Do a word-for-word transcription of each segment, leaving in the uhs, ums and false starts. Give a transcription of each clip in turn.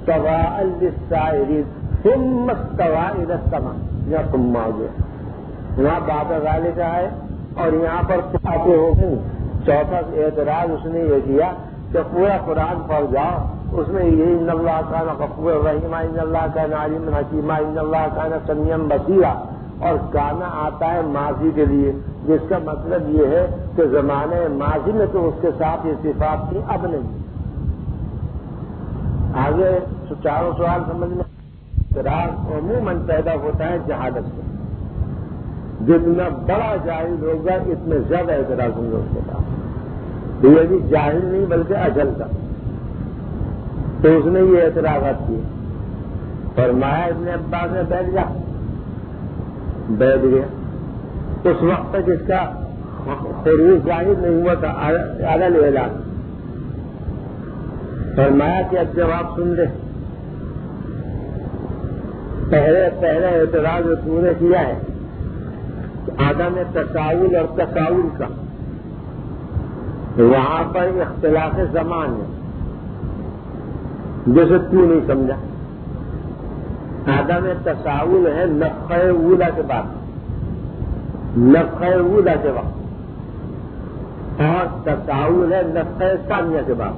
سواء للسائرین ثم استوى الى السماء، یہاں ثم آ گیا، یہاں بعد ذالک ہے اور یہاں پر آتے ہو گئے۔ چوتھا اعتراض اس نے یہ کیا کہ پورا قرآن پڑھ جاؤ، اس میں یہ ان اللہ کان غفورا رحیما، ان اللہ کان علیما حکیما، ان اللہ کان سمیعا بصیرا، اور کانا آتا ہے ماضی کے لیے، جس کا مطلب یہ ہے کہ زمانے ماضی میں تو اس کے ساتھ یہ صفات تھی، اب نہیں۔ آگے چاروں سوال سمجھ میں، اعتراض عموماً پیدا ہوتا ہے جہالت سے، جتنا بڑا جاہل ہوگا اتنے زیادہ اعتراض ہوں گے اس کے پاس، یہ بھی جاہل نہیں بلکہ اجل کا۔ تو اس نے یہ اعتراضات کیے، فرمایا ابن عباس نے بیٹھ جا، بیٹھ گیا، اس وقت تک اس کا خروج ظاہر نہیں ہوا تھا اعلی اعلان۔ فرمایا کہ اب جواب سن لے، پہلے پہلا اعتراض جو تو نے کیا ہے عدم تساؤل اور تساؤل کا، وہاں پر اختلاف زمان ہے جیسے تو نہیں سمجھا۔ عدم تساؤل ہے نفخہ اولا کے بعد، نفخہ اولا کے وقت، اور تساؤل ہے نفخہ ثانیہ کے بعد،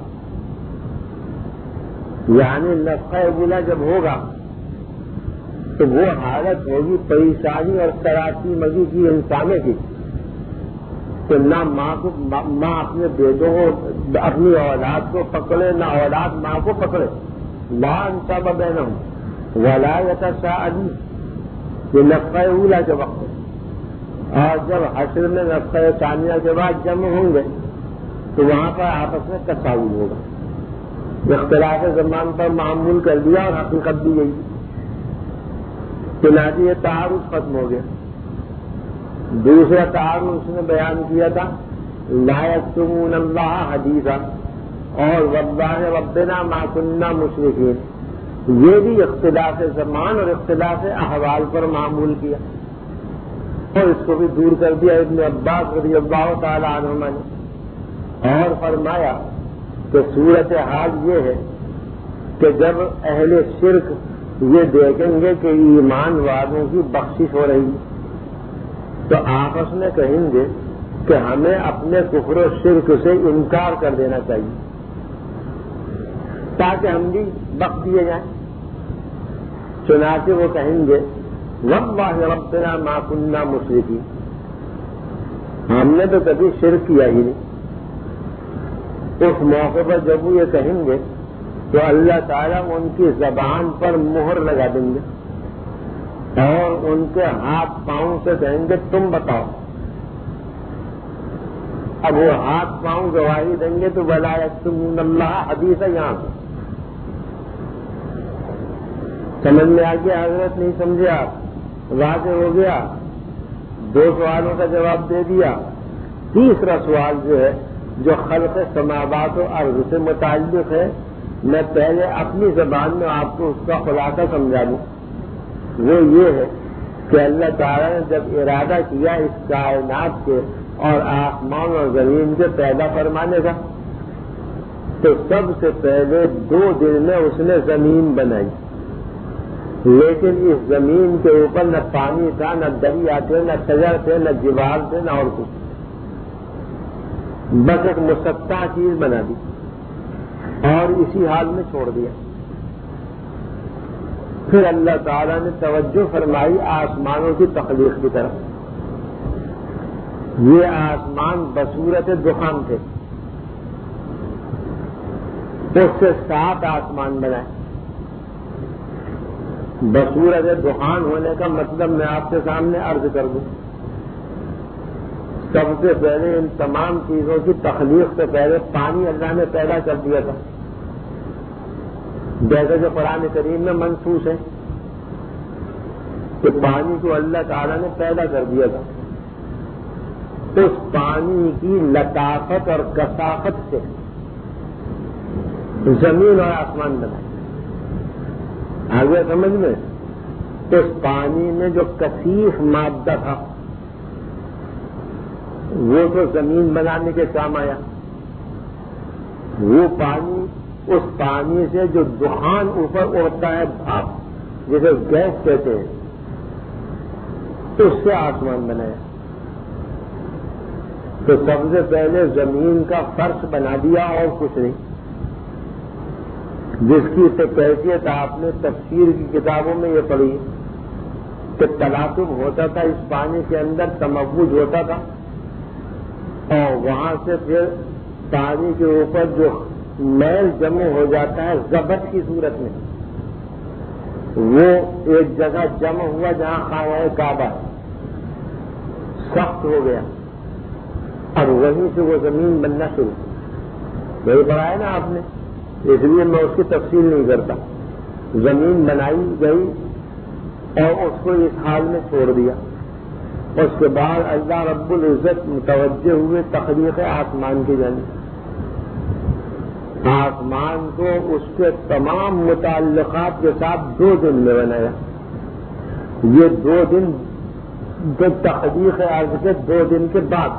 یعنی نفخہ اولا جب ہوگا تو وہ حالت ہوگی پریشانی اور تراسی مگی کی انسانوں کی کہ نہ ماں کو ماں اپنے بیٹوں کو اپنی اولاد کو پکڑے، نہ اولاد ماں کو پکڑے، لا انصاب بینہم ولا یتساءلون، یہ نفخہ اولا کے وقت ہے۔ اور جب حشر میں نفخہ ثانیہ کے بعد جمع ہوں گے تو وہاں پر آپس میں تساؤل ہوگا، اختلاف زمان پر معمول کر دیا اور حقیقت بھی یہی، چنانچہ یہ تعارف ختم ہو گیا۔ دوسرا تعارف اس نے بیان کیا تھا لا یکتمون اللہ حدیثا اور واللہ ربنا ما کننا مشرکین، یہ بھی اختلاف زمان اور اختلاف احوال پر معمول کیا اور اس کو بھی دور کر دیا ابن عباس رضی اللہ تعالی عنہما نے، اور فرمایا کہ صورت حال یہ ہے کہ جب اہل شرک یہ دیکھیں گے کہ ایمان والوں کی بخشش ہو رہی ہے تو آپس میں کہیں گے کہ ہمیں اپنے کفر و شرک سے انکار کر دینا چاہیے تاکہ ہم بھی بخش دیے جائیں۔ چنانچہ وہ کہیں گے واللہ ربنا ما کننا مشرکین، ہم نے تو کبھی شرک کیا ہی نہیں۔ اس موقع پر جب وہ یہ کہیں گے تو اللہ تعالیٰ ان کی زبان پر مہر لگا دیں گے اور ان کے ہاتھ پاؤں سے کہیں گے تم بتاؤ۔ اب وہ ہاتھ پاؤں گواہی دیں گے تو ولا یکتمون اللہ حدیث ہے، یہاں سے سمجھ میں آ گیا حضرت؟ نہیں سمجھے آپ؟ واضح ہو گیا؟ دو سوالوں کا جواب دے دیا۔ تیسرا سوال جو ہے جو خلق سماوات و ارض سے متعلق ہے، میں پہلے اپنی زبان میں آپ کو اس کا خلاصہ سمجھا دوں۔ وہ یہ ہے کہ اللہ تعالیٰ نے جب ارادہ کیا اس کائنات کے اور آسمان اور زمین کے پیدا فرمانے کا تو سب سے پہلے دو دن میں اس نے زمین بنائی، لیکن اس زمین کے اوپر نہ پانی تھا، نہ دریا تھے، نہ شجر تھے، نہ جبال تھے، نہ اور کچھ، بس ایک مسطح چیز بنا دی اور اسی حال میں چھوڑ دیا۔ پھر اللہ تعالیٰ نے توجہ فرمائی آسمانوں کی تخلیق کی طرف۔ یہ آسمان بصورت دخان تھے، اس سے سات آسمان بنائے۔ بصورت دخان ہونے کا مطلب میں آپ کے سامنے عرض کر دوں۔ سب سے پہلے ان تمام چیزوں کی تخلیق سے پہلے پانی اللہ نے پیدا کر دیا تھا، جیسے کہ قرآن کریم میں منصوص ہے کہ پانی کو اللہ تعالیٰ نے پیدا کر دیا تھا۔ اس پانی کی لطافت اور کثافت سے زمین اور آسمان بنائے۔ آگے سمجھ میں؟ اس پانی میں جو کثیف مادہ تھا وہ تو زمین بنانے کے کام آیا، وہ پانی اس پانی سے جو دخان اوپر اڑتا ہے بھاپ جسے گیس کہتے ہیں اس سے آسمان بنایا. تو سب سے پہلے زمین کا فرش بنا دیا اور کچھ نہیں، جس کی تو کیفیت آپ نے تفسیر کی کتابوں میں یہ پڑھی کہ تلاطم ہوتا تھا اس پانی کے اندر، تموج ہوتا تھا، اور وہاں سے پھر پانی کے اوپر جو میل جمع ہو جاتا ہے زبد کی صورت میں، وہ ایک جگہ جمع ہوا جہاں خانہ کعبہ سخت ہو گیا، اور وہیں سے وہ زمین بننا شروع. وہی پڑھا ہے نا آپ نے، اس لیے میں اس کی تفصیل نہیں کرتا. زمین بنائی گئی اور اس کو اس حال میں چھوڑ دیا. اس کے بعد اللہ رب العزت متوجہ ہوئے تخلیق آسمان کی جانب. آسمان کو اس کے تمام متعلقات کے ساتھ دو دن میں بنایا. یہ دو دن جو تخلیق عرض کے دو دن کے بعد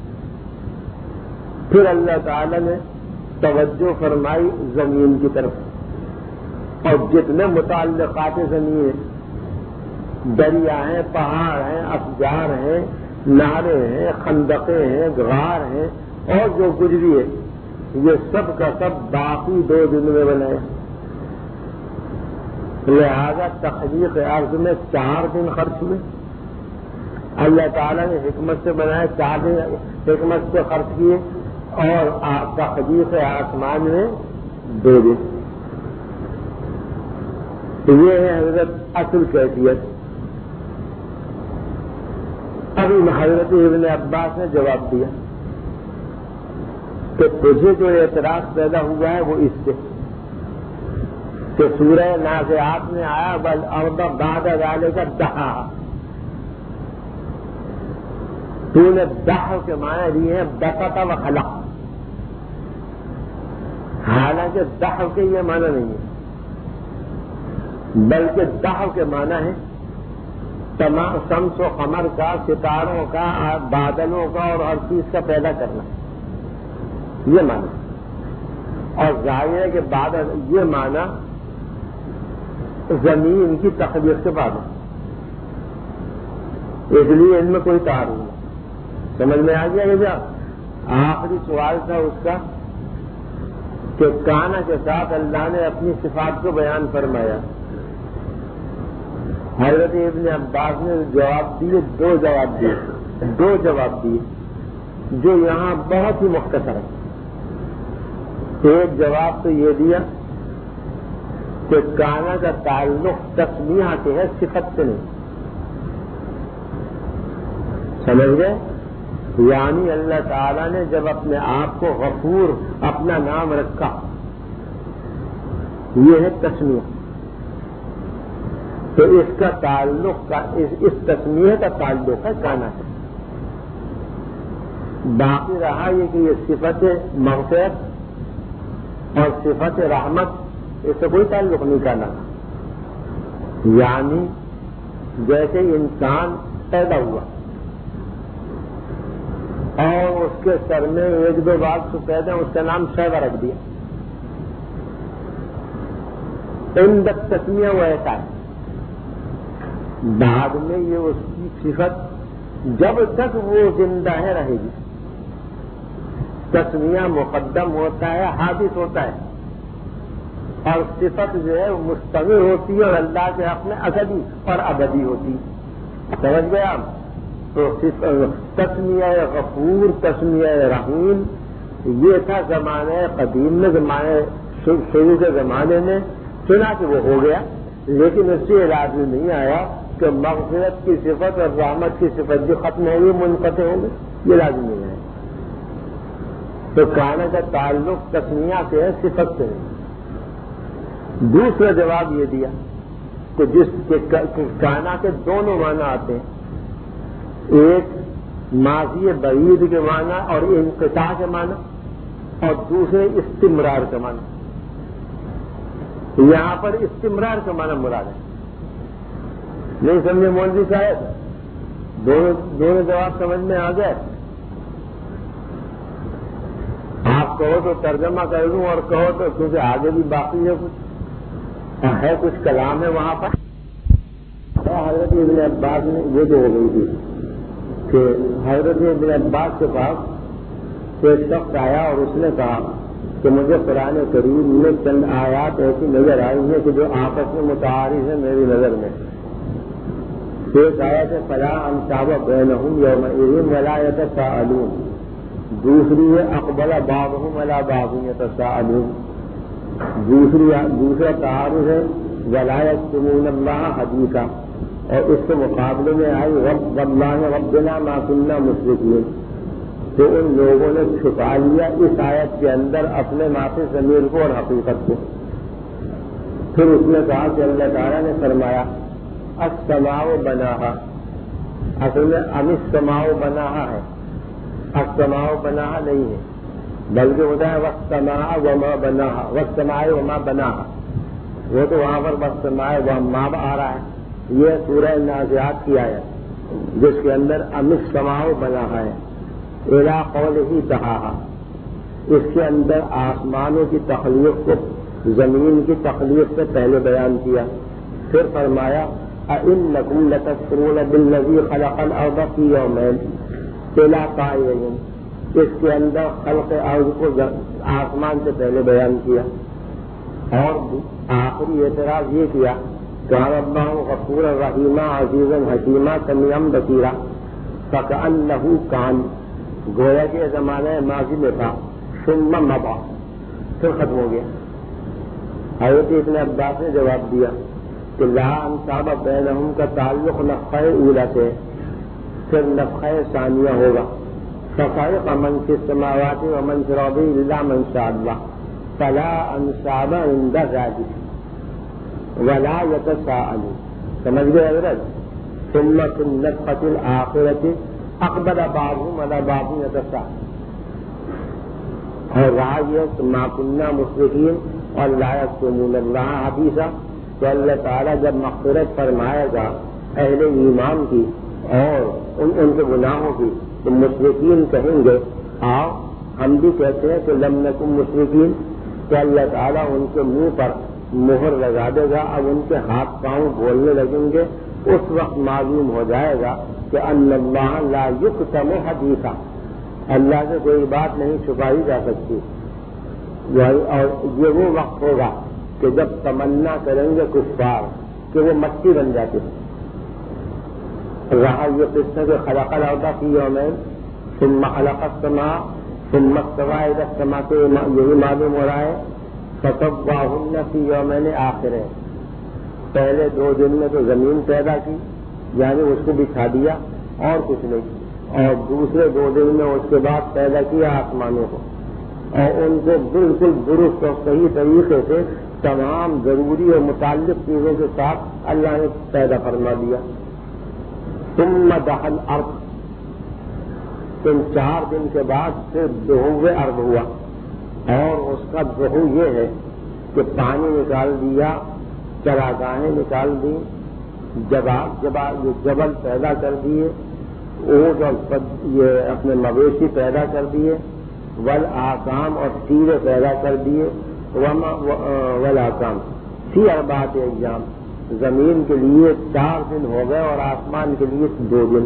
پھر اللہ تعالی نے توجہ فرمائی زمین کی طرف، اور جتنے متعلقات زمین ہیں، دریا ہیں، پہاڑ ہیں، اشجار ہیں، نہریں ہیں، خندقیں ہیں، غار ہیں، اور جو کچھ بھی ہے یہ سب کا سب باقی دو دن میں بنائے. لہذا تخلیق عرض میں چار دن خرچ ہوئے. اللہ تعالیٰ نے حکمت سے بنائے، چار دن حکمت سے خرچ کیے، اور تخلیق آسمان میں دو دن. یہ ہے حضرت اصل کیفیت. ابھی حضرت ابن عباس نے جواب دیا کہ تجھے جو اعتراض پیدا ہوا ہے وہ اس سے کہ سورہ نازعات میں آیا والارض بعد ذلک دحاہا، تو نے دح کے معنی لیے ہیں بسط و خلق، حالانکہ دح کے یہ معنی نہیں ہے، بلکہ دح کے معنی ہے تمام شمس و قمر کا، ستاروں کا، بادلوں کا اور ہر چیز کا پیدا کرنا، یہ معنی. اور ظاہر ہے کہ بادل یہ معنی زمین کی تخلیق کے بعد ہے، اس لیے ان میں کوئی تعارض نہیں. سمجھ میں آ گیا کہ کیا آخری سوال تھا اس کا کہ کانا کے ساتھ اللہ نے اپنی صفات کو بیان فرمایا. حضرت ابن عباس نے جواب دیے، دو جواب دیے دو جواب دیے جو یہاں بہت ہی مختصر ہے. ایک جواب تو یہ دیا کہ کانا کا تعلق تسمیہ سے ہے، صفت سے نہیں. سمجھ گئے؟ یعنی اللہ تعالیٰ نے جب اپنے آپ کو غفور اپنا نام رکھا، یہ ہے تسمیہ، تو اس کا تعلق کا اس, اس تسمیہ کا تعلق ہے کانا سے. باقی رہا یہ کہ یہ صفت مغفرت اور صفت رحمت، اس سے کوئی تعلق نہیں کانا. یعنی جیسے انسان پیدا ہوا اور اس کے سر میں ایک دو بار سفید ہے، اس کا نام شیبہ رکھ دیا، عند التسمیہ وہ ایسا ہے. بعد میں یہ اس کی صفت جب تک وہ زندہ ہے رہے گی. تسمیہ مقدم ہوتا ہے، حادث ہوتا ہے، اور صفت جو ہے مستمر ہوتی ہے اور اللہ کے حق میں ازلی اور ابدی ہوتی ہے. سمجھ گئے آپ؟ تو تسمیہ غفور، تسمیہ رحیم یہ تھا زمانے قدیم میں، زمانے شروع کے زمانے میں، چنا کہ وہ ہو گیا، لیکن اس سے لازم نہیں آیا کہ مغفرت کی صفت اور رحمت کی صفت جو ختم ہوگی منقطع ہوں گے، یہ لازم نہیں آیا. تو کانا کا تعلق تسمیہ سے ہے، صفت سے نہیں. دوسرا جواب یہ دیا کہ جس کے کانا کے دونوں معنی آتے ہیں، ایک ماضی بعید کے معنی اور انقطاع کے معنی، اور دوسرے استمرار کے معنی. یہاں پر استمرار کا معنی مراد ہے. نہیں سمجھے مولوی صاحب؟ دونوں دونوں جواب سمجھ میں آ گئے. آپ آپ کہو تو ترجمہ کر دوں اور کہو تو کیونکہ آگے بھی باقی ہے کچھ ہے کچھ کلام ہے وہاں پر. حضرت ابن عباس نے یہ جو ہو گئی تھی کہ حضرت ابن عباس کے پاس ایک شخص آیا اور اس نے کہا کہ مجھے قرآن کریم میں چند آیات ایسی نظر آئی ہیں کہ جو آپس میں متعارض ہیں میری نظر میں. ایک آیت ہے فلا انصاب بینہم یومئذ ولا یتساءلون، دوسری ہے اقبل بعضهم علی بعض یتساءلون، دوسری دوسرا تعارض ہے ولا یکتمون اللہ حدیثا، اور اس کے مقابلے میں آئی رب واللہ ربنا ما كنا مشرکین. تو ان لوگوں نے چھپا لیا اس آیت کے اندر اپنے معافی ضمیر کو اور حقیقت کو. پھر اس نے کہا کہ اللہ تعالیٰ نے فرمایا السماء بناہا، اصل میں ام السماء بناہا ہے، السماء بناہا نہیں ہے، بلکہ ہوتا ہے والسماء وما بناہا، والسماء وما بناہا. وہ تو وہاں پر والسماء وما آ رہا ہے. یہ سورہ نازعات کی آیت جس کے اندر ام السماء بناہا ہے الی قولہ تعالی، اس کے اندر آسمانوں کی تخلیق کو زمین کی تخلیق سے پہلے بیان کیا. پھر فرمایا اَإِنَّكُمْ لَتَكْفُرُونَ بِالَّذِي خَلَقَ الْأَرْضَ فِي يَوْمَيْنِ إِلَىٰ قَائِلٍ، اس کے اندر خلق ارض کو آسمان سے پہلے بیان کیا. اور آخری اعتراض یہ کیا کان اللہ غفورا رحیما عزیزا حکیما سمیعا بصیرا، فکأنہ کان، گویا کہ زمانہ ماضی میں تھا، ثم مضى، پھر ختم ہو گیا. حضرت ابن عباس نے جواب دیا کہ لا انصاب بینہم کا تعلق نفخہ اولی سے، پھر نفخہ ثانیہ ہوگا. فصعق من فی السماوات ومن فی الارض الا من شاء اللہ فلا انصاب عند ذلک ولا یتساءلون. سمجھ گئے حضرت؟ ثم فی النفخۃ الآخرۃ اقبل بعضهم علی بعض یتساءلون. اور رہا یہ ما کنا مشرکین اور لا یکتمون اللہ حدیثا، تو اللہ تعالیٰ جب مغفرت فرمائے گا اہل ایمان کی اور ان ان کے گناہوں کی، تو مشرکین کہیں گے آؤ ہم بھی کہتے ہیں کہ لم نکن مشرکین، تو اللہ تعالیٰ ان کے منہ پر مہر لگا دے گا. اب ان کے ہاتھ پاؤں بولنے لگیں گے. اس وقت معلوم ہو جائے گا کہ ان اللہ لا یکتم حدیثا، اللہ سے کوئی بات نہیں چھپائی جا سکتی. اور یہ وہ وقت ہوگا کہ جب تمنا کریں گے کفار کہ وہ مٹی بن جاتے ہیں. رہا یہ قصہ کہ خلق الارض فی یومین ثم خلق السماء ثم استوى الی السماء، سے یہی معلوم ہو رہا ہے فسواہن فی یومین آخرہ، پہلے دو دن میں تو زمین پیدا کی یعنی اس کو بچھا دیا اور کچھ نہیں، اور دوسرے دو دن میں اس کے بعد پیدا کیا آسمانوں کو، اور ان کو بالکل درست اور صحیح طریقے سے تمام ضروری اور متعلق چیزوں کے ساتھ اللہ نے پیدا فرما دیا. ثم دخل الارض، ان چار دن کے بعد پھر دہو ارض ہوا، اور اس کا دہو یہ ہے کہ پانی نکال دیا، چراگاہیں نکال دی، جبل پیدا کر دیے، اونٹ اور یہ اپنے مویشی پیدا کر دیے، والآکام اور تیرے پیدا کر دیے، والآکام فی اربعۃ ایام، زمین کے لیے چار دن ہو گئے اور آسمان کے لیے دو دن،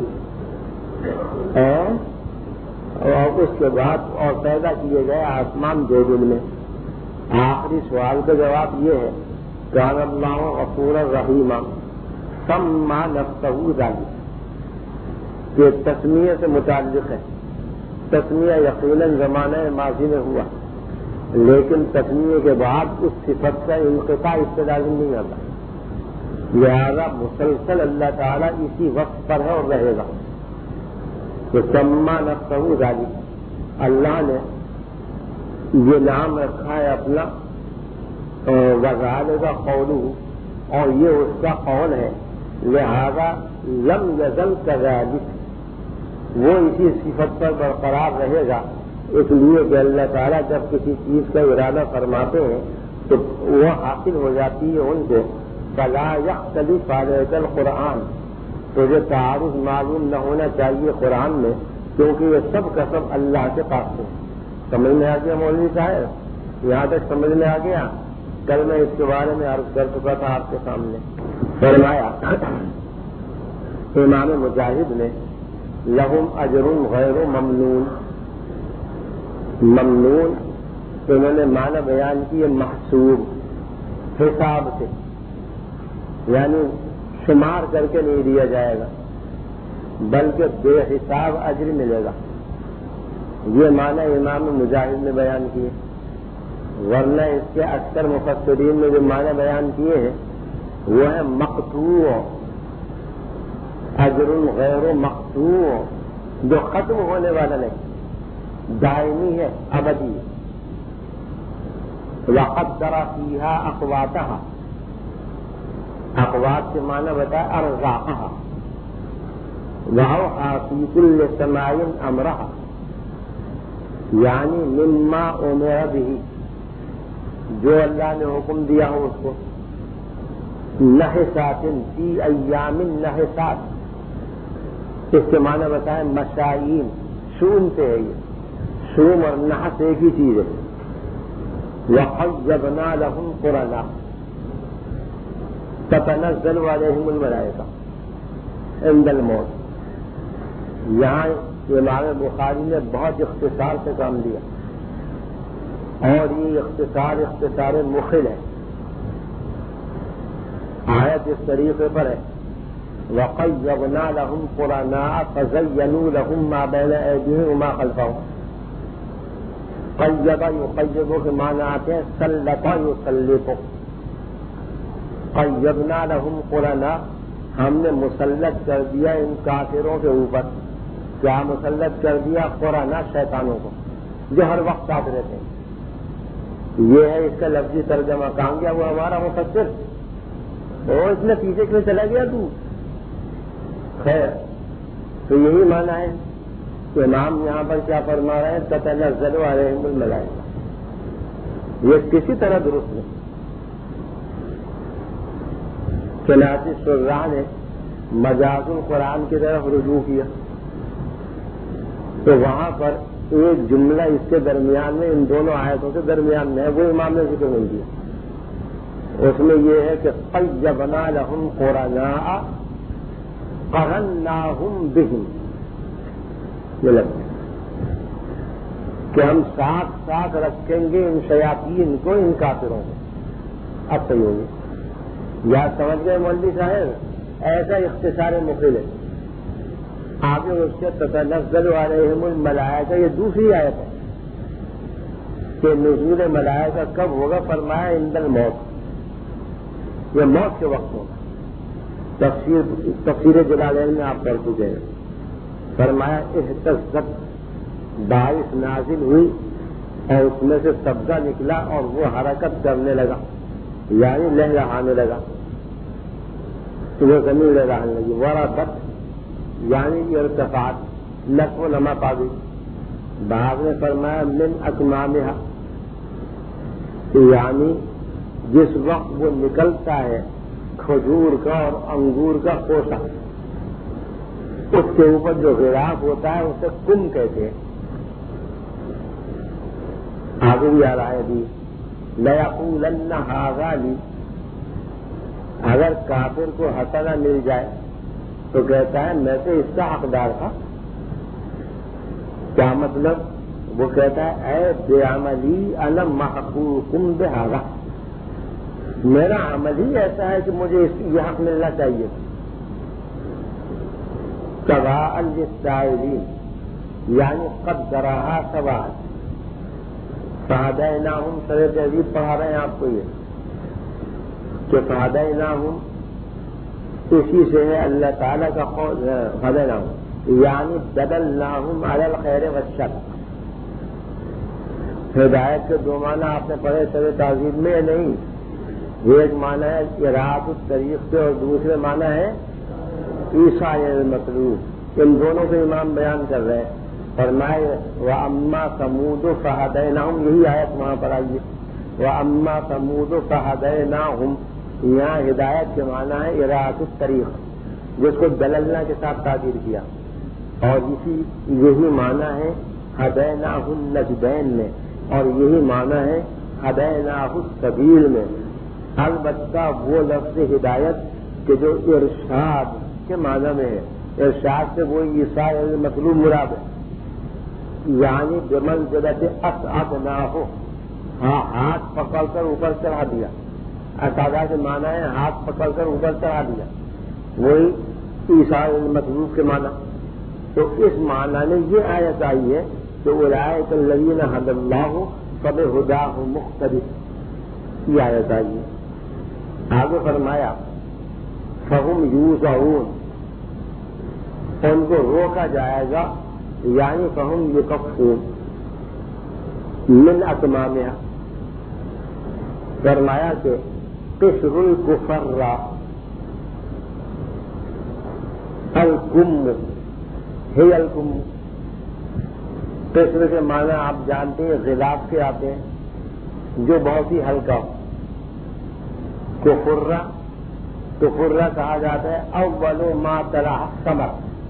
اور اس کے بعد اور پیدا کیے گئے آسمان دو دن میں. آخری سوال کا جواب یہ ہے کان اللہ غفورا رحیما سما نفسہ ذلک، کہ تسمیہ سے متعلق ہے. تسمیہ یقیناً زمانہ ماضی میں ہوا، لیکن تسمیہ کے بعد اس صفت کا انقطاع اس سے لازم نہیں آتا، لہذا مسلسل اللہ تعالیٰ اسی وقت پر ہے اور رہے گا. تو سما نفسہ ذلک، اللہ نے یہ نام رکھا ہے اپنا وذالک قولہ، اور یہ اس کا قول ہے، لہذا لم یزل کذالک، وہ اسی صفت پر برقرار رہے گا. اس لیے کہ اللہ تعالیٰ جب کسی چیز کا ارادہ فرماتے ہیں تو وہ حاصل ہو جاتی ہے ان کو. فلا یختلف علیک القرآن، تو یہ تعارض معلوم نہ ہونا چاہیے قرآن میں، کیونکہ یہ سب کا سب اللہ کے پاس ہے. سمجھ میں آ گیا مولوی صاحب؟ یہاں تک سمجھ میں آ گیا؟ کل میں اس کے بارے میں عرض کر چکا تھا آپ کے سامنے. فرمایا امام مجاہد نے لہم اجر غیر ممنون، ممنون انہوں نے معنی بیان کیے محسوب، حساب سے، یعنی شمار کر کے نہیں دیا جائے گا بلکہ بے حساب اجر ملے گا. یہ معنی امام مجاہد نے بیان کیے، ورنہ اس کے اکثر مفسرین نے جو معنی بیان کیے ہیں وہ ہے مقطوع، اجر غیر مقطوع، جو ختم ہونے والا نہیں، دائمی ہے، ابدی. وقدر فیہا اقواتہا، اقوات کے معنی بتایا ارزاقہا، وأوحى فی کل سماء امرہا، یعنی مما امر به، جو اللہ نے حکم دیا ہو اس کو. نحسات فی ایام نحسات، اس کے معنی بتائیں مشائین، شوم سے ہے، یہ شوم اور نحس ایک ہی چیز ہے. وَحَيَّبْنَا لَهُمْ قُرَنَا تَتَنَزَّلُ عَلَيْهِمُ الْمَلَائِكَةُ عِندَ الْمَوْتِ. یہاں امام بخاری نے بہت اختصار سے کام دیا، اور یہ اختصار اختصار مخل ہے. آیت اس طریقے پر ہے وَقَيَّبْنَا لَهُمْ قُرَنَاءَ فَزَيَّنُوا لَهُمْ مَا بَيْنَ أَيْدِيهِمْ وَمَا خَلْفَهُمْ. قیدہ یقیدو کے معنی آتے ہیں سلطا یسلطو. قیدنا لہم قرنا، ہم نے مسلط کر دیا ان کافروں کے اوپر. کیا مسلط کر دیا؟ قرنا، شیطانوں کو، جو ہر وقت ساتھ رہتے ہیں. یہ ہے اس کا لفظی ترجمہ. کہاں گیا وہ ہمارا مفسر؟ وہ اس نے پیچھے کیوں چلا گیا تو؟ خیر، تو یہی معنی ہے. امام یہاں پر کیا فرما رہے ہیں؟ تتنزل علیہم الملائکہ. یہ کسی طرح درست نہیں. چنانچہ شراح نے مجاز القرآن کی طرف رجوع کیا تو وہاں پر ایک جملہ اس کے درمیان میں، ان دونوں آیتوں کے درمیان میں ہے، وہ امام نے ذکر نہیں کیا. اس میں یہ ہے کہ قیبنا لہم قرناء قرناہم بہم، یہ لگتا ہے کہ ہم ساتھ ساتھ رکھیں گے ان شیاطین کو، ان کافروں کو. اب صحیح ہوگی. یا سمجھ گئے مولوی صاحب؟ ایسا اختصار مخل ہے. آگے اس کے تتنزل علیہم الملائکہ، یہ دوسری آیت ہے کہ نزول ملائکہ کب ہوگا؟ فرمایا عند الموت، یہ موت کے وقت ہوگا. تفسیر تفسیر جلالین میں آپ پڑھ چکے ہیں. فرمایا اہتزت، بارش نازل ہوئی اور اس میں سے سبزہ نکلا اور وہ حرکت کرنے لگا، یعنی لہلہانے لگا، تو وہ زمین لہرانے لگی. وربت یعنی ارتفاعت، نقو نما پا گئی. بعض نے فرمایا من اکمامہا، یعنی جس وقت وہ نکلتا ہے کھجور کا اور انگور کا خوشہ، اس کے اوپر جو غلاف ہوتا ہے اسے کم کہتے ہیں. آگے بھی آ رہا ہے ابھی لَيَقُولَنَّ هَٰذَا لِي، اگر کافر کو حسنہ مل جائے تو کہتا ہے میں تو اس کا حقدار تھا. کیا مطلب؟ وہ کہتا ہے اے بے عملی انا محقوق بہذا، میرا عمل ہی ایسا ہے کہ مجھے اس یہ حق ملنا چاہیے. سواء للسائلین یعنی قدرہا سواء. فہدیناہم، شرح تہذیب پڑھا رہے ہیں آپ کو یہ کہ فہدیناہم اسی سے ہے اللہ تعالیٰ کا قول. فہدیناہم یعنی بدلناہم علی الخیر والشر. ہدایت کے دو معنی آپ نے پڑھے شرح تہذیب میں نہیں. ایک معنی ہے اراۃ الطریق سے اور دوسرے معنی ہے عیسیٰ المطلوب. ان دونوں کے امام بیان کر رہے ہیں. فرمائے وَأَمَّا ثَمُودُ فَهَدَيْنَاهُمْ، یہی آیت وہاں پر آئی ہے. وَأَمَّا ثَمُودُ فَهَدَيْنَاهُمْ، یہاں ہدایت کے معنی ہے اراۃ الطریق، جس کو دللنا کے ساتھ تعبیر کیا. اور اسی یہی معنی ہے ہدیناہ النجدین میں، اور یہی معنی ہے ہدیناہ السبیل میں۔ البتہ وہ لفظ ہدایت کہ جو ارشاد کے معنی میں ہے، ارشاد سے وہ عیسیٰ مطلوب مراد ہے، یعنی بمنزلت اسعدناہ، ہاں ہاتھ پکڑ کر اوپر چڑھا دیا، اسعدہ سے معنی ہے ہاتھ پکڑ کر اوپر چڑھا دیا، وہی عیسیٰ مطلوب کے معنی۔ تو اس معنی میں یہ آیت آئی ہے کہ اولئک الذین ھدی اللہ فبہداہ مقتدی، یہ آیت آئی ہے۔ آگے فرمایا فہم یوزعون، ان کو روکا جائے گا، یعنی فہم یکفون من اتمامها، فرمایا کہ قشر الکفر الکم ہی الکم، قشر کے معنی آپ جانتے ہیں غلاف کے آتے ہیں جو بہت ہی ہلکا ہو، کفرہ کفرہ کہا جاتا ہے اول ما طلع الثمر،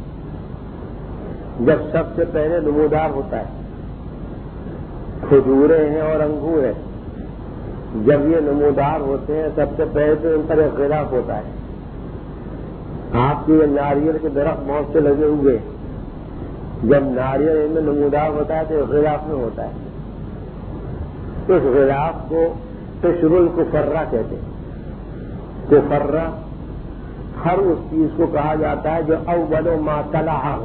جب سب سے پہلے نمودار ہوتا ہے، کھجوریں ہیں اور انگور ہیں، جب یہ نمودار ہوتے ہیں سب سے پہلے تو ان پر ایک غلاف ہوتا ہے۔ آپ کے ناریل کے درخت بہت سے لگے ہوئے، جب ناریل ان میں نمودار ہوتا ہے تو غلاف میں ہوتا ہے، اس غلاف کو قشر الکفرہ کہتے ہیں۔ کفرہ ہر اس چیز کو کہا جاتا ہے جو اول ما طلع ہو،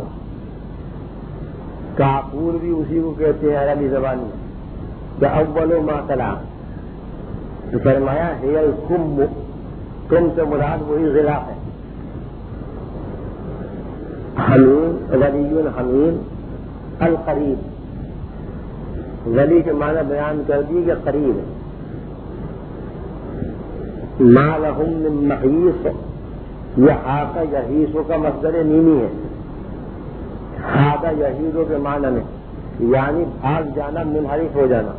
کافور بھی اسی کو کہتے ہیں عربی زبان میں، جو اول ما طلع۔ تو فرمایا ہی الکم، کم سے مراد وہی غلاف ہے۔ حمیم ولی الحمیم القریب، ولی کے معنی بیان کر دیے کہ قریب ہے۔ ما لہم من محیص، یہ ہاتھ یحیص کا مصدر نیمی ہے، ہاتھ یحیص کے معنی میں یعنی بھاگ جانا، منحرف ہو جانا۔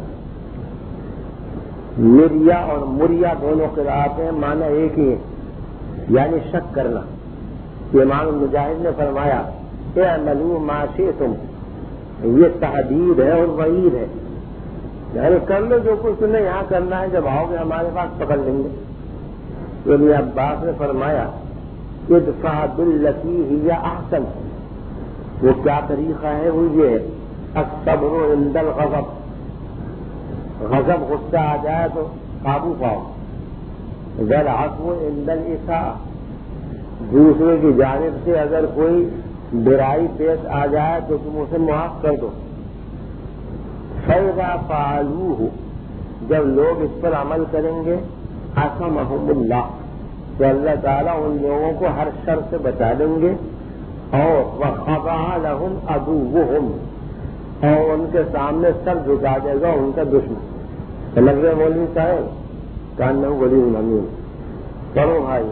مریا اور مریا دونوں قراءت ہیں، معنی ایک ہی ہے، یعنی شک کرنا۔ امام مجاہد نے فرمایا اعملوا ما شئتم، یہ تحدید ہے اور وعید ہے، یعنی کر لو جو کچھ تمہیں یہاں کرنا ہے، جب آؤ گے ہمارے پاس پکڑ لیں گے۔ ابن عباس نے فرمایا ادفع باللتی ہی احسن، وہ کیا طریقہ ہے؟ وہ یہ ہے الصبر عند الغضب، غضب غصہ آ جائے تو قابو پاؤ، والعفو عند الاساءة، دوسرے کی جانب سے اگر کوئی برائی پیش آ جائے تو تم اسے معاف کر دو۔ فَإِذَا فَعَلُوهُ، جب لوگ اس پر عمل کریں گے، عَصَمَهُمُ اللَّهُ، تو اللہ تعالیٰ ان لوگوں کو ہر شر سے بچا لیں گے، اور وَخَضَعَ لَهُمْ عَدُوُّهُمْ، اور ان کے سامنے سر جھکا دے گا ان کا دشمن۔ سمجھ گئے مولوی صاحب؟ کانہ ولی الحمیم، پڑھو بھائی۔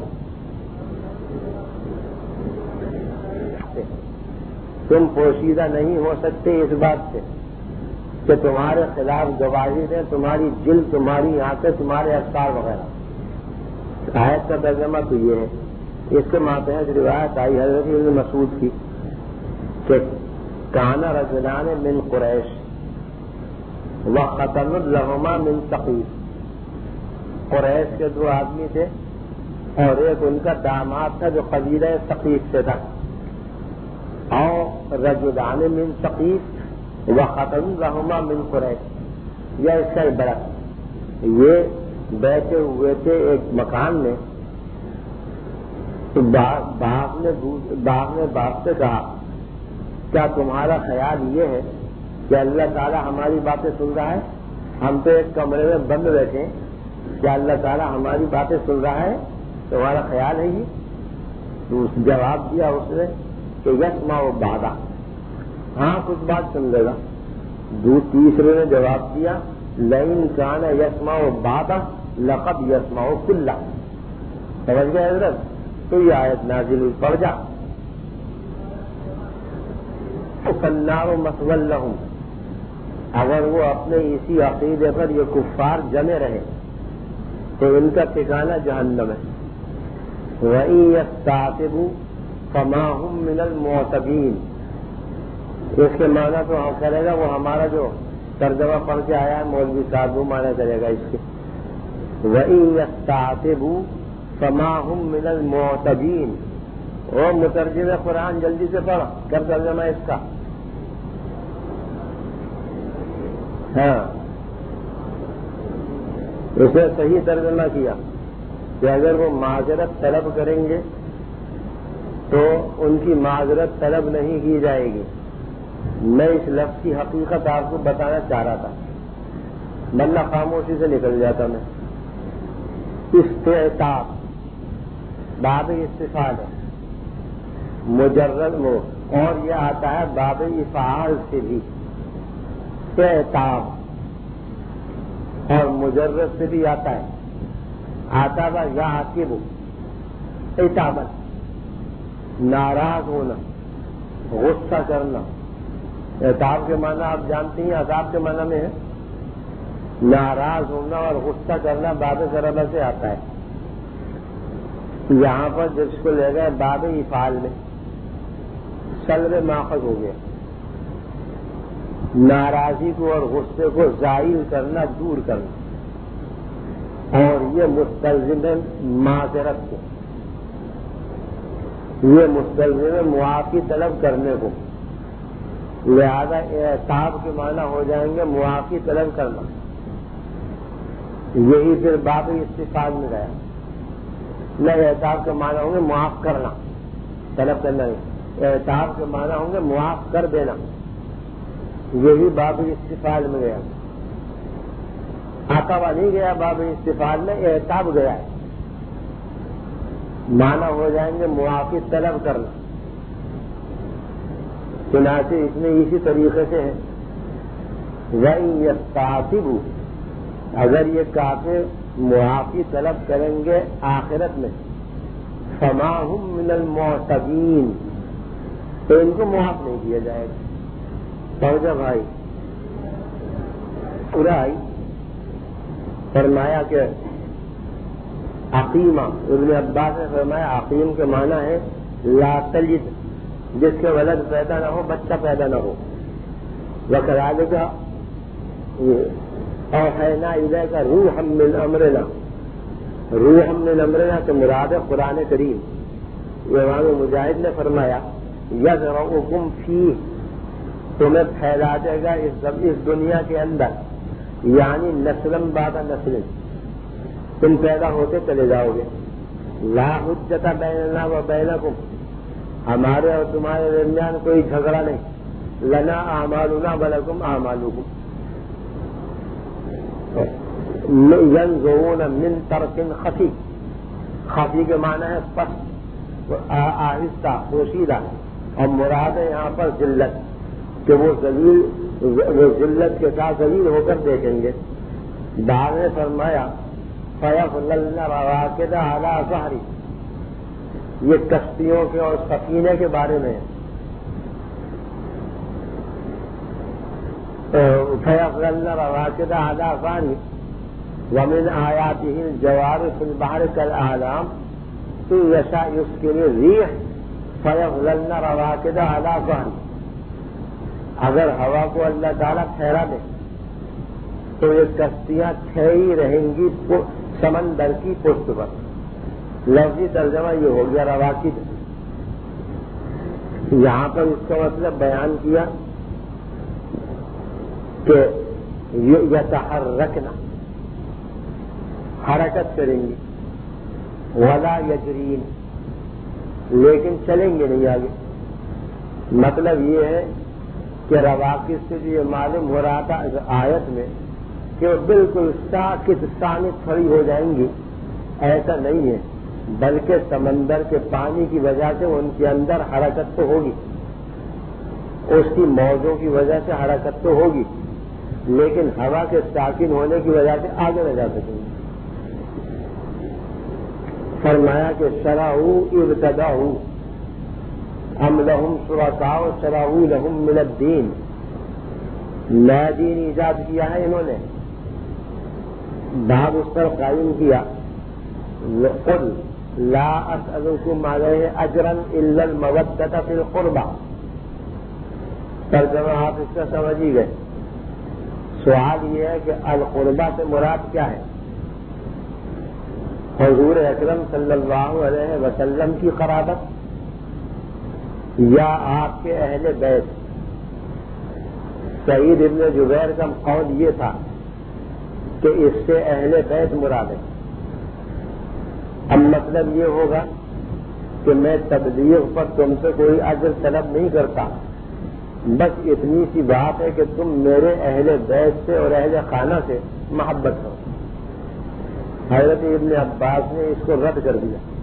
تم پوشیدہ نہیں ہو سکتے اس بات سے کہ تمہارے خلاف گواہی دیں تمہاری جلد، تمہاری آنکھیں، تمہارے افکار وغیرہ۔ آیت کا ترجمہ تو یہ ہے، اس کے ماتحت روایت آئی حضرت ابن مسعود کی کہ کان رجلان من قریش وخطن لهما من ثقیف، قریش کے دو آدمی تھے اور ایک ان کا داماد تھا جو قبیلہ ثقیف سے تھا، اور رجلان من ثقیف وخطن لهما من قریش، یہ اس کا عبارت۔ یہ بیٹھے ہوئے تھے ایک مکان میں، تو باغ نے باغ نے باغ سے کہا کیا تمہارا خیال یہ ہے کہ اللہ تعالیٰ ہماری باتیں سن رہا ہے؟ ہم تو ایک کمرے میں بند بیٹھے ہیں، کیا اللہ تعالیٰ ہماری باتیں سن رہا ہے؟ تمہارا خیال ہے یہ؟ تو جواب دیا اس نے کہ یسمع بعدا، ہاں کچھ بات سن لے گا۔ دو تیسرے نے جواب دیا لئن کان یسمع بعدا لقد یسمع کلا، سمجھ گئے حضرت؟ تو یہ آیت نازل ہوئی، پڑھ جا فالنار مثوی لہم، اگر وہ اپنے اسی عقیدے پر یہ کفار جمے رہے تو ان کا ٹھکانہ جہنم ہے۔ وَإِن يَسْتَعْتِبُوا فَمَا هُمْ مِنَ الْمُعْتَبِينَ، اس کے معنی تو ہم کرے گا وہ ہمارا جو ترجمہ پڑھ کے آیا ہے مولوی صاحب وہ معنی کرے گا اس کے وَإِن يَسْتَعْتِبُوا فَمَا هُمْ مِنَ الْمُعْتَدِينَ. اور مترجم قرآن جلدی سے پڑھ کر ترجمہ اس کا. ہاں اسے صحیح ترجمہ کیا کہ اگر وہ معذرت طلب کریں گے تو ان کی معذرت طلب نہیں کی جائے گی. میں اس لفظ کی حقیقت آپ کو بتانا چاہ رہا تھا ورنہ خاموشی سے نکل جاتا میں. استعتاب باب استفعال ہے مجرد وہ اور یہ آتا ہے باب افعال سے بھی. استعتاب اور مجرد سے بھی آتا ہے. آتا با یا عاقب عتابت ناراض ہونا غصہ کرنا. عتاب کے معنی آپ جانتے ہیں عذاب کے معنی میں ہے ناراض ہونا اور غصہ کرنا باب ضربہ سے آتا ہے. یہاں پر جس کو لے گئے باب افعال میں سلب ماخذ ہو گیا. ناراضی کو اور غصے کو زائل کرنا دور کرنا اور یہ مستلزم ہے معذرت کو یہ مستلزم ہے معافی طلب کرنے کو. لہذا اعتاب کے معنی ہو جائیں گے معافی طلب کرنا. یہی پھر باب استفعال میں گیا. نہ اعتاب کے معنی ہوں گے معاف کرنا طلب کرنا نہیں. اعتاب کے معنی ہوں گے معاف کر دینا. یہی باب استفعال میں گیا. عقبہ نہیں گیا باب استفعال میں اعتاب گیا ہے. معنی ہو جائیں گے معافی طلب کرنا. چنانچہ اس میں اسی طریقے سے ہے وَإِن يَسْتَعْتِبُوا اگر یہ کافر معافی طلب کریں گے آخرت میں فَمَا هُم مِّنَ الْمُعْتَدِينَ تو ان کو معاف نہیں کیا جائے گا. سمجھا بھائی پورا آئی. فرمایا کہ عقیمہ ابن عباس نے فرمایا عقیم کے معنی ہے لا تلد جس کے ولد پیدا نہ ہو بچہ پیدا نہ ہو. وَكَذَلِكَ أَوْحَيْنَا إِلَيْكَ رُوحًا مِّنْ أَمْرِنَا روحًا مِّنْ أَمْرِنَا سے مراد ہے قرآن کریم. امام مجاہد نے فرمایا يَزْرَعُكُمْ فِيهِ تمہیں پھیلا دے گا اس دنیا کے اندر یعنی نسلم بعد نسل تم پیدا ہوتے چلے جاؤ گے. لا حجت بیننا و بینکم ہمارے اور تمہارے درمیان کوئی جھگڑا نہیں. لنا اعمالنا ولکم اعمالکم ینظرون من ترک خفی. خفی کے معنی ہے پس آہستہ پوشیدہ اور مراد ہے یہاں پر ذلت کہ وہ ذلیل وہ ذلت کے ساتھ ذلیل ہو کر دیکھیں گے. بعد نے فرمایا فَيَظْلَلْنَ رَوَاكِدَ عَلَىٰ ظَهْرِهِ یہ کشتیوں کے اور سفینے کے بارے میں فَيَظْلَلْنَ رَوَاكِدَ عَلَىٰ ظَهْرِهِ وَمِنْ آيَاتِهِ الْجَوَارِ فِي الْبَحْرِ كَالْأَعْلَامِ إِن يَشَأْ يُسْكِنِ الرِّيحَ فَيَظْلَلْنَ رَوَاكِدَ عَلَىٰ ظَهْرِهِ اگر ہوا کو اللہ تعالیٰ ٹھہرا دے تو یہ کشتیاں ٹھہری رہیں گی سمندر کی پشت پر. لفظی ترجمہ یہ ہو گیا رواقد. یہاں پر اس کا مطلب بیان کیا کہ یتحرکنا حرکت کریں گی ولا یجرین لیکن چلیں گے نہیں آگے. مطلب یہ ہے کہ رواقد سے جو یہ معلوم ہو رہا تھا آیت میں کہ وہ بالکل ساکت سامت کھڑی ہو جائیں گی ایسا نہیں ہے بلکہ سمندر کے پانی کی وجہ سے ان کے اندر حرکت تو ہوگی اس کی موجوں کی وجہ سے حرکت تو ہوگی لیکن ہوا کے ساکن ہونے کی وجہ سے آگے نہ جا سکیں گے. فرمایا کہ شرعوا ابتدعوا ام لہم شرکاء شرعوا لہم من الدین نیا دین ایجاد کیا ہے انہوں نے باب اس پر قائم کیا. قل لا اسألكم علیہ اجرا الا المودۃ فی القربى ترجمہ آپ اس کا سمجھ ہی گئے. سوال یہ ہے کہ القربہ سے مراد کیا ہے؟ حضور اکرم صلی اللہ علیہ وسلم کی قرابت یا آپ کے اہل بیت؟ سعید ابن جبیر کا قول یہ تھا کہ اس سے اہل بیت مراد ہے. اب مطلب یہ ہوگا کہ میں تبلیغ پر تم سے کوئی اجر طلب نہیں کرتا، بس اتنی سی بات ہے کہ تم میرے اہل بیت سے اور اہل خانہ سے محبت کرو. حضرت ابن عباس نے اس کو رد کر دیا.